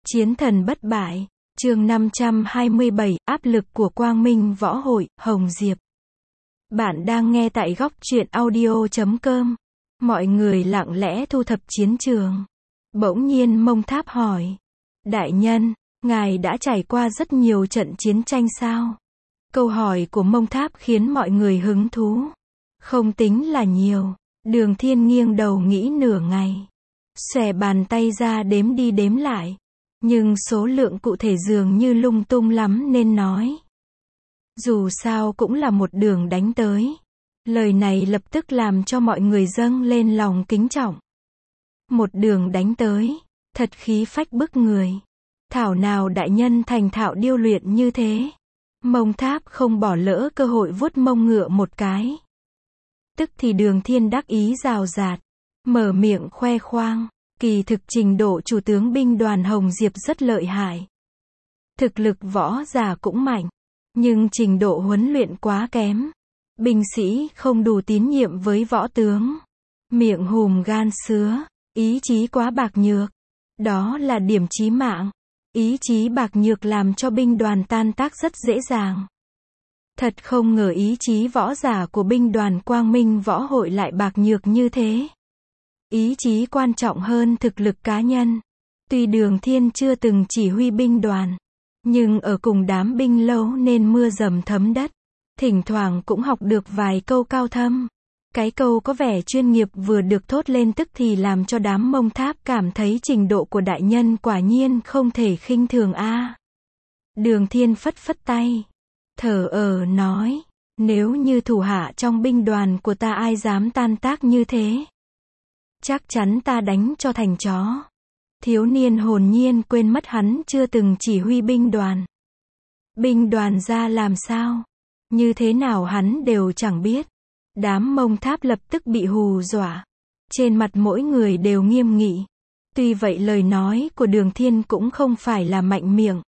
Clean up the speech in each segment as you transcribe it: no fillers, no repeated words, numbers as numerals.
Chiến thần bất bại, chương 527, áp lực của Quang Minh Võ Hội, Hồng Diệp. Bạn đang nghe tại góc truyện audio.com. Mọi người lặng lẽ thu thập chiến trường. Bỗng nhiên Mông Tháp hỏi. Đại nhân, ngài đã trải qua rất nhiều trận chiến tranh sao? Câu hỏi của Mông Tháp khiến mọi người hứng thú. Không tính là nhiều. Đường Thiên nghiêng đầu nghĩ nửa ngày. Xòe bàn tay ra đếm đi đếm lại. Nhưng số lượng cụ thể dường như lung tung lắm nên nói. Dù sao cũng là một đường đánh tới. Lời này lập tức làm cho mọi người dâng lên lòng kính trọng. Một đường đánh tới, thật khí phách bức người. Thảo nào đại nhân thành thạo điêu luyện như thế. Mông Tháp không bỏ lỡ cơ hội vuốt mông ngựa một cái. Tức thì Đường Thiên đắc ý rào rạt, mở miệng khoe khoang. Kỳ thực trình độ chủ tướng binh đoàn Hồng Diệp rất lợi hại. Thực lực võ giả cũng mạnh, nhưng trình độ huấn luyện quá kém. Binh sĩ không đủ tín nhiệm với võ tướng. Miệng hùm gan sứa, ý chí quá bạc nhược. Đó là điểm chí mạng. Ý chí bạc nhược làm cho binh đoàn tan tác rất dễ dàng. Thật không ngờ ý chí võ giả của binh đoàn Quang Minh Võ Hội lại bạc nhược như thế. Ý chí quan trọng hơn thực lực cá nhân. Tuy Đường Thiên chưa từng chỉ huy binh đoàn, nhưng ở cùng đám binh lâu nên mưa dầm thấm đất. Thỉnh thoảng cũng học được vài câu cao thâm. Cái câu có vẻ chuyên nghiệp vừa được thốt lên tức thì làm cho đám Mông Tháp cảm thấy trình độ của đại nhân quả nhiên không thể khinh thường a. Đường Thiên phất phất tay, thở nói, nếu như thủ hạ trong binh đoàn của ta ai dám tan tác như thế, chắc chắn ta đánh cho thành chó. Thiếu niên hồn nhiên quên mất hắn chưa từng chỉ huy binh đoàn. Binh đoàn ra làm sao? Như thế nào hắn đều chẳng biết. Đám Mông Tháp lập tức bị hù dọa. Trên mặt mỗi người đều nghiêm nghị. Tuy vậy lời nói của Đường Thiên cũng không phải là mạnh miệng.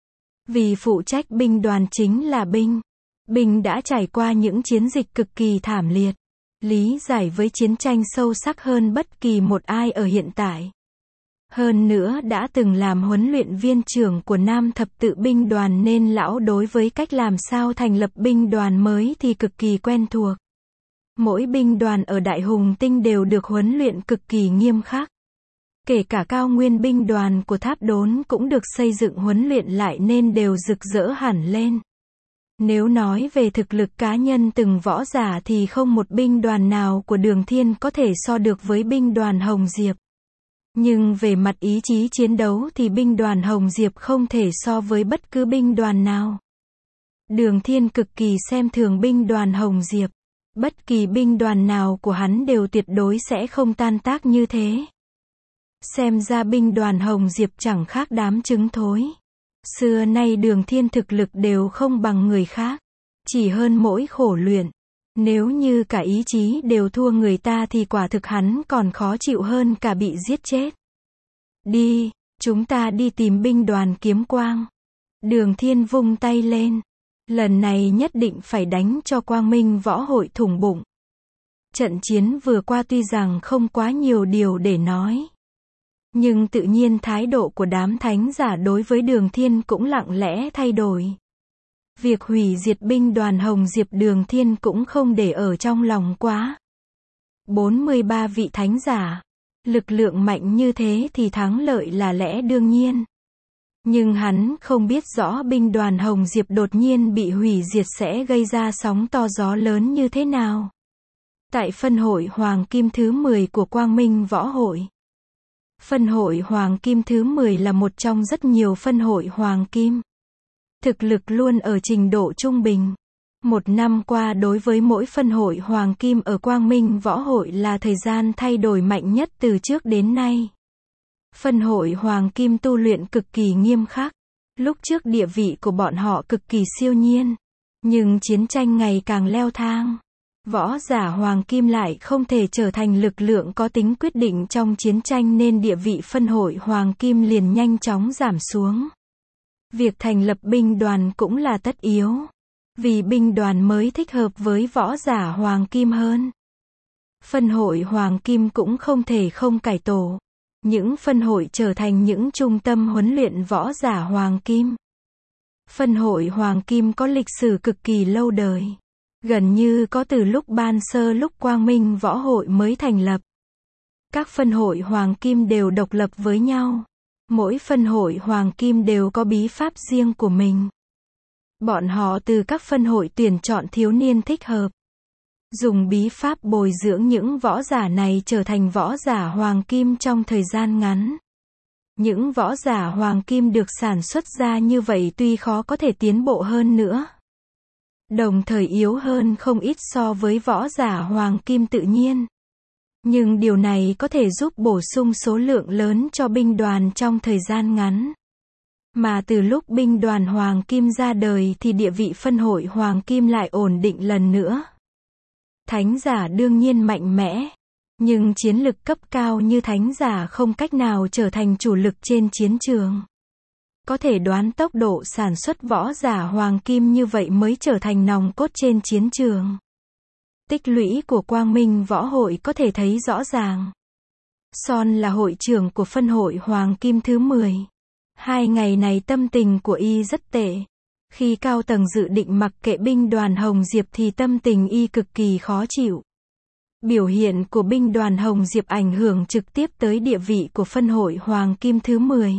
Vì phụ trách binh đoàn chính là binh. Binh đã trải qua những chiến dịch cực kỳ thảm liệt. Lý giải với chiến tranh sâu sắc hơn bất kỳ một ai ở hiện tại. Hơn nữa đã từng làm huấn luyện viên trưởng của Nam Thập Tự binh đoàn nên lão đối với cách làm sao thành lập binh đoàn mới thì cực kỳ quen thuộc. Mỗi binh đoàn ở Đại Hùng Tinh đều được huấn luyện cực kỳ nghiêm khắc. Kể cả cao nguyên binh đoàn của Tháp Đốn cũng được xây dựng huấn luyện lại nên đều rực rỡ hẳn lên. Nếu nói về thực lực cá nhân từng võ giả thì không một binh đoàn nào của Đường Thiên có thể so được với binh đoàn Hồng Diệp. Nhưng về mặt ý chí chiến đấu thì binh đoàn Hồng Diệp không thể so với bất cứ binh đoàn nào. Đường Thiên cực kỳ xem thường binh đoàn Hồng Diệp. Bất kỳ binh đoàn nào của hắn đều tuyệt đối sẽ không tan tác như thế. Xem ra binh đoàn Hồng Diệp chẳng khác đám trứng thối. Xưa nay Đường Thiên thực lực đều không bằng người khác. Chỉ hơn mỗi khổ luyện. Nếu như cả ý chí đều thua người ta thì quả thực hắn còn khó chịu hơn cả bị giết chết. Đi, chúng ta đi tìm binh đoàn Kiếm Quang. Đường Thiên vung tay lên. Lần này nhất định phải đánh cho Quang Minh Võ Hội thủng bụng. Trận chiến vừa qua tuy rằng không quá nhiều điều để nói. Nhưng tự nhiên thái độ của đám thánh giả đối với Đường Thiên cũng lặng lẽ thay đổi. Việc hủy diệt binh đoàn Hồng Diệp Đường Thiên cũng không để ở trong lòng quá. 43 vị thánh giả. Lực lượng mạnh như thế thì thắng lợi là lẽ đương nhiên. Nhưng hắn không biết rõ binh đoàn Hồng Diệp đột nhiên bị hủy diệt sẽ gây ra sóng to gió lớn như thế nào. Tại phân hội Hoàng Kim thứ 10 của Quang Minh Võ Hội. Phân hội Hoàng Kim thứ 10 là một trong rất nhiều phân hội Hoàng Kim. Thực lực luôn ở trình độ trung bình. Một năm qua đối với mỗi phân hội Hoàng Kim ở Quang Minh Võ Hội là thời gian thay đổi mạnh nhất từ trước đến nay. Phân hội Hoàng Kim tu luyện cực kỳ nghiêm khắc. Lúc trước địa vị của bọn họ cực kỳ siêu nhiên. Nhưng chiến tranh ngày càng leo thang. Võ giả Hoàng Kim lại không thể trở thành lực lượng có tính quyết định trong chiến tranh nên địa vị phân hội Hoàng Kim liền nhanh chóng giảm xuống. Việc thành lập binh đoàn cũng là tất yếu. Vì binh đoàn mới thích hợp với võ giả Hoàng Kim hơn. Phân hội Hoàng Kim cũng không thể không cải tổ. Những phân hội trở thành những trung tâm huấn luyện võ giả Hoàng Kim. Phân hội Hoàng Kim có lịch sử cực kỳ lâu đời. Gần như có từ lúc ban sơ lúc Quang Minh Võ Hội mới thành lập. Các phân hội Hoàng Kim đều độc lập với nhau. Mỗi phân hội Hoàng Kim đều có bí pháp riêng của mình. Bọn họ từ các phân hội tuyển chọn thiếu niên thích hợp. Dùng bí pháp bồi dưỡng những võ giả này trở thành võ giả Hoàng Kim trong thời gian ngắn. Những võ giả Hoàng Kim được sản xuất ra như vậy tuy khó có thể tiến bộ hơn nữa. Đồng thời yếu hơn không ít so với võ giả Hoàng Kim tự nhiên. Nhưng điều này có thể giúp bổ sung số lượng lớn cho binh đoàn trong thời gian ngắn. Mà từ lúc binh đoàn Hoàng Kim ra đời thì địa vị phân hội Hoàng Kim lại ổn định lần nữa. Thánh giả đương nhiên mạnh mẽ. Nhưng chiến lực cấp cao như thánh giả không cách nào trở thành chủ lực trên chiến trường. Có thể đoán tốc độ sản xuất võ giả Hoàng Kim như vậy mới trở thành nòng cốt trên chiến trường. Tích lũy của Quang Minh Võ Hội có thể thấy rõ ràng. Son là hội trưởng của phân hội Hoàng Kim thứ 10. 2 ngày này tâm tình của y rất tệ. Khi cao tầng dự định mặc kệ binh đoàn Hồng Diệp thì tâm tình y cực kỳ khó chịu. Biểu hiện của binh đoàn Hồng Diệp ảnh hưởng trực tiếp tới địa vị của phân hội Hoàng Kim thứ 10.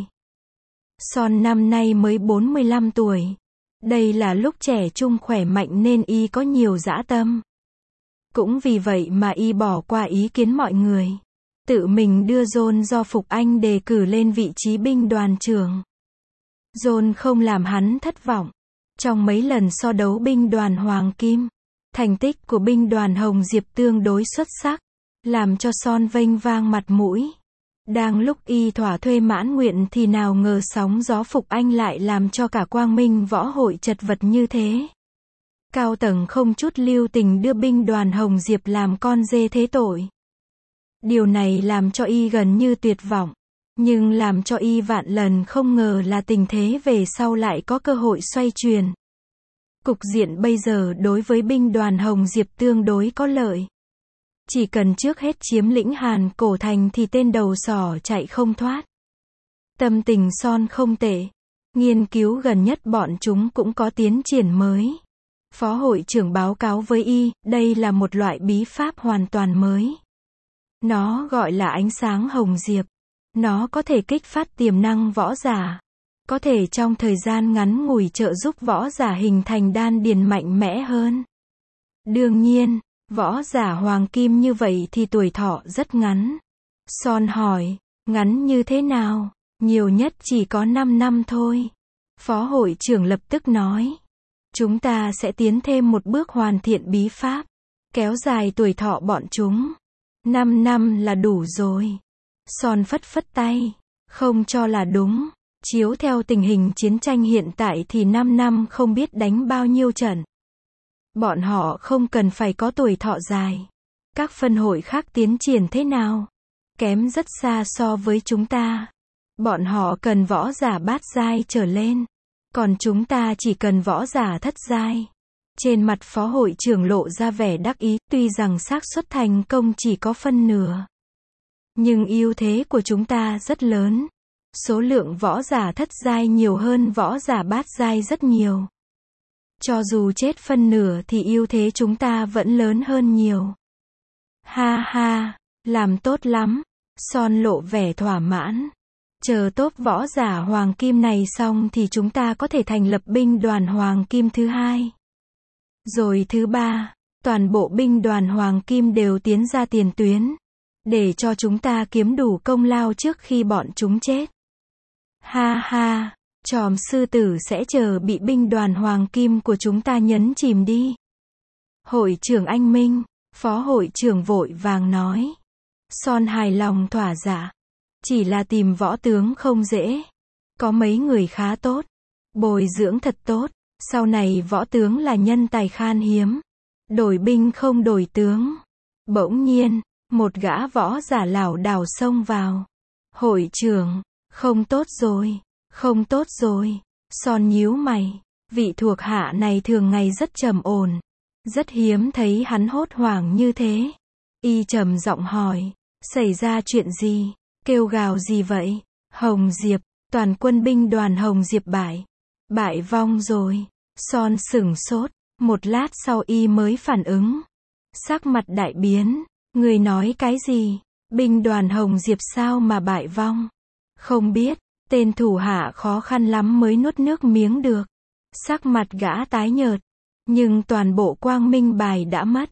Son năm nay mới 45 tuổi. Đây là lúc trẻ trung khỏe mạnh nên y có nhiều dã tâm. Cũng vì vậy mà y bỏ qua ý kiến mọi người. Tự mình đưa John Do Phục Anh đề cử lên vị trí binh đoàn trưởng. John không làm hắn thất vọng. Trong mấy lần so đấu binh đoàn Hoàng Kim, thành tích của binh đoàn Hồng Diệp tương đối xuất sắc, làm cho Son vênh vang mặt mũi. Đang lúc y thỏa thuê mãn nguyện thì nào ngờ sóng gió Phục Anh lại làm cho cả Quang Minh Võ Hội chật vật như thế. Cao tầng không chút lưu tình đưa binh đoàn Hồng Diệp làm con dê thế tội. Điều này làm cho y gần như tuyệt vọng. Nhưng làm cho y vạn lần không ngờ là tình thế về sau lại có cơ hội xoay chuyển. Cục diện bây giờ đối với binh đoàn Hồng Diệp tương đối có lợi. Chỉ cần trước hết chiếm lĩnh Hàn Cổ Thành thì tên đầu sỏ chạy không thoát. Tâm tình Son không tệ. Nghiên cứu gần nhất bọn chúng cũng có tiến triển mới. Phó hội trưởng báo cáo với y, đây là một loại bí pháp hoàn toàn mới. Nó gọi là ánh sáng Hồng Diệp. Nó có thể kích phát tiềm năng võ giả. Có thể trong thời gian ngắn ngủi trợ giúp võ giả hình thành đan điền mạnh mẽ hơn. Đương nhiên, võ giả Hoàng Kim như vậy thì tuổi thọ rất ngắn. Son hỏi, ngắn như thế nào? Nhiều nhất chỉ có 5 năm thôi. Phó hội trưởng lập tức nói. Chúng ta sẽ tiến thêm một bước hoàn thiện bí pháp. Kéo dài tuổi thọ bọn chúng. 5 năm là đủ rồi. Son phất phất tay. Không cho là đúng. Chiếu theo tình hình chiến tranh hiện tại thì 5 năm không biết đánh bao nhiêu trận. Bọn họ không cần phải có tuổi thọ dài. Các phân hội khác tiến triển thế nào? Kém rất xa so với chúng ta. Bọn họ cần võ giả bát giai trở lên. Còn chúng ta chỉ cần võ giả thất giai. Trên mặt phó hội trưởng lộ ra vẻ đắc ý, tuy rằng xác suất thành công chỉ có phân nửa. Nhưng ưu thế của chúng ta rất lớn. Số lượng võ giả thất giai nhiều hơn võ giả bát giai rất nhiều. Cho dù chết phân nửa thì ưu thế chúng ta vẫn lớn hơn nhiều. Ha ha, làm tốt lắm. Son lộ vẻ thỏa mãn. Chờ tốp võ giả Hoàng Kim này xong thì chúng ta có thể thành lập binh đoàn Hoàng Kim thứ 2. Rồi thứ 3, toàn bộ binh đoàn Hoàng Kim đều tiến ra tiền tuyến. Để cho chúng ta kiếm đủ công lao trước khi bọn chúng chết. Ha ha, tròm sư tử sẽ chờ bị binh đoàn Hoàng Kim của chúng ta nhấn chìm đi. Hội trưởng anh Minh, phó hội trưởng vội vàng nói. Son hài lòng thỏa dạ. Chỉ là tìm võ tướng không dễ. Có mấy người khá tốt. Bồi dưỡng thật tốt. Sau này võ tướng là nhân tài khan hiếm. Đổi binh không đổi tướng. Bỗng nhiên, một gã võ giả lảo đảo xông vào. Hội trưởng, không tốt rồi, không tốt rồi. Son nhíu mày. Vị thuộc hạ này thường ngày rất trầm ổn. Rất hiếm thấy hắn hốt hoảng như thế. Y trầm giọng hỏi, xảy ra chuyện gì? Kêu gào gì vậy? Hồng Diệp, toàn quân binh đoàn Hồng Diệp bại vong rồi. Son sửng sốt, một lát sau y mới phản ứng. Sắc mặt đại biến, người nói cái gì? Binh đoàn Hồng Diệp sao mà bại vong? Không biết, tên thủ hạ khó khăn lắm mới nuốt nước miếng được. Sắc mặt gã tái nhợt, nhưng toàn bộ quang minh bài đã mất.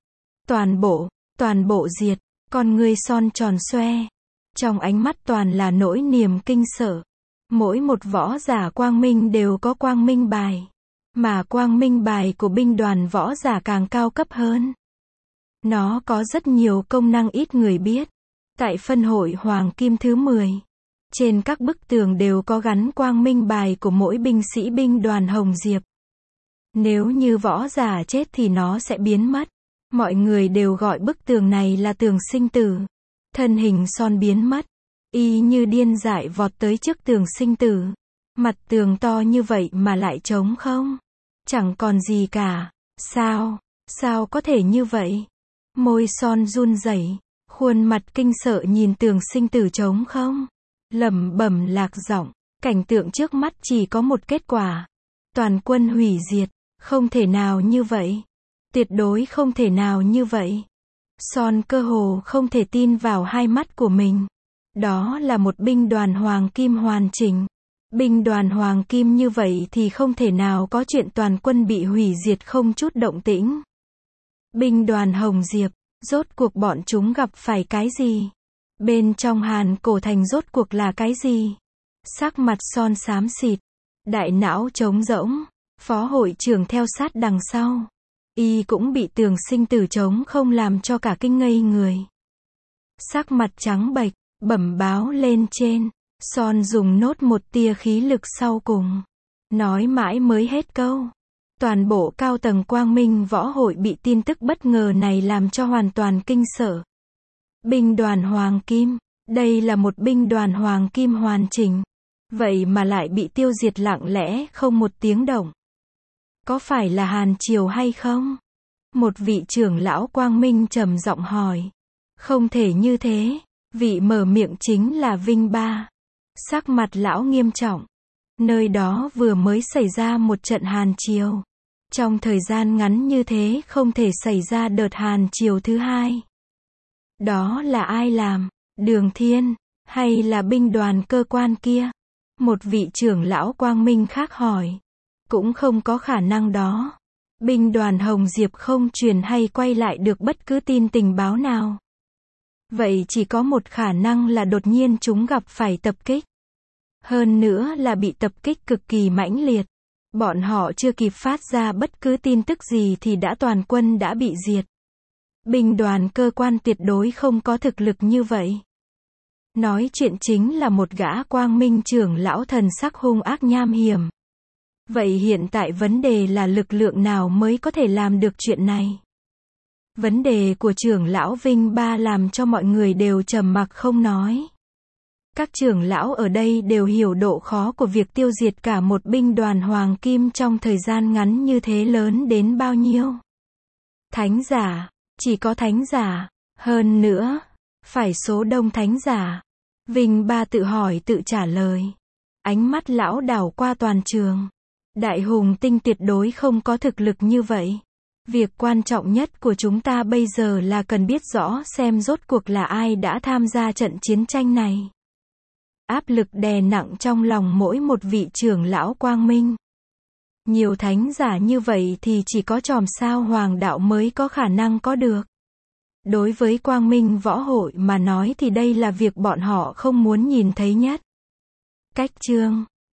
Toàn bộ diệt, con ngươi Son tròn xoe. Trong ánh mắt toàn là nỗi niềm kinh sợ. Mỗi một võ giả quang minh đều có quang minh bài. Mà quang minh bài của binh đoàn võ giả càng cao cấp hơn. Nó có rất nhiều công năng ít người biết. Tại phân hội Hoàng Kim thứ 10, trên các bức tường đều có gắn quang minh bài của mỗi binh sĩ binh đoàn Hồng Diệp. Nếu như võ giả chết thì nó sẽ biến mất. Mọi người đều gọi bức tường này là tường sinh tử. Thân hình Son biến mất. Y như điên dại vọt tới trước tường sinh tử. Mặt tường to như vậy mà lại trống không. Chẳng còn gì cả. Sao có thể như vậy? Môi Son run rẩy, khuôn mặt kinh sợ nhìn tường sinh tử trống không. Lẩm bẩm lạc giọng, cảnh tượng trước mắt chỉ có một kết quả. Toàn quân hủy diệt, không thể nào như vậy. Tuyệt đối không thể nào như vậy. Son cơ hồ không thể tin vào hai mắt của mình. Đó là một binh đoàn Hoàng Kim hoàn chỉnh. Binh đoàn Hoàng Kim như vậy thì không thể nào có chuyện toàn quân bị hủy diệt không chút động tĩnh. Binh đoàn Hồng Diệp, rốt cuộc bọn chúng gặp phải cái gì? Bên trong Hàn Cổ Thành rốt cuộc là cái gì? Sắc mặt Son xám xịt, đại não trống rỗng, phó hội trưởng theo sát đằng sau. Y cũng bị tường sinh tử trống không làm cho cả kinh ngây người. Sắc mặt trắng bệch, bẩm báo lên trên. Son dùng nốt một tia khí lực sau cùng. Nói mãi mới hết câu. Toàn bộ cao tầng Quang Minh Võ Hội bị tin tức bất ngờ này làm cho hoàn toàn kinh sợ. Binh đoàn Hoàng Kim, đây là một binh đoàn Hoàng Kim hoàn chỉnh. Vậy mà lại bị tiêu diệt lặng lẽ không một tiếng động. Có phải là Hàn Triều hay không? Một vị trưởng lão Quang Minh trầm giọng hỏi. Không thể như thế, vị mở miệng chính là Vinh Ba. Sắc mặt lão nghiêm trọng. Nơi đó vừa mới xảy ra một trận Hàn Triều. Trong thời gian ngắn như thế không thể xảy ra đợt Hàn Triều thứ hai. Đó là ai làm? Đường Thiên, hay là binh đoàn cơ quan kia? Một vị trưởng lão Quang Minh khác hỏi. Cũng không có khả năng đó. Binh đoàn Hồng Diệp không truyền hay quay lại được bất cứ tin tình báo nào. Vậy chỉ có một khả năng là đột nhiên chúng gặp phải tập kích. Hơn nữa là bị tập kích cực kỳ mãnh liệt. Bọn họ chưa kịp phát ra bất cứ tin tức gì thì toàn quân đã bị diệt. Binh đoàn cơ quan tuyệt đối không có thực lực như vậy. Nói chuyện chính là một gã Quang Minh trưởng lão thần sắc hung ác nham hiểm. Vậy hiện tại vấn đề là lực lượng nào mới có thể làm được chuyện này? Vấn đề của trưởng lão Vinh Ba làm cho mọi người đều trầm mặc không nói. Các trưởng lão ở đây đều hiểu độ khó của việc tiêu diệt cả một binh đoàn Hoàng Kim trong thời gian ngắn như thế lớn đến bao nhiêu. Thánh giả, chỉ có thánh giả, hơn nữa, phải số đông thánh giả. Vinh Ba tự hỏi tự trả lời. Ánh mắt lão đảo qua toàn trường. Đại hùng tinh tuyệt đối không có thực lực như vậy. Việc quan trọng nhất của chúng ta bây giờ là cần biết rõ xem rốt cuộc là ai đã tham gia trận chiến tranh này. Áp lực đè nặng trong lòng mỗi một vị trưởng lão Quang Minh. Nhiều thánh giả như vậy thì chỉ có chòm sao hoàng đạo mới có khả năng có được. Đối với Quang Minh Võ Hội mà nói thì đây là việc bọn họ không muốn nhìn thấy nhất. Cách chương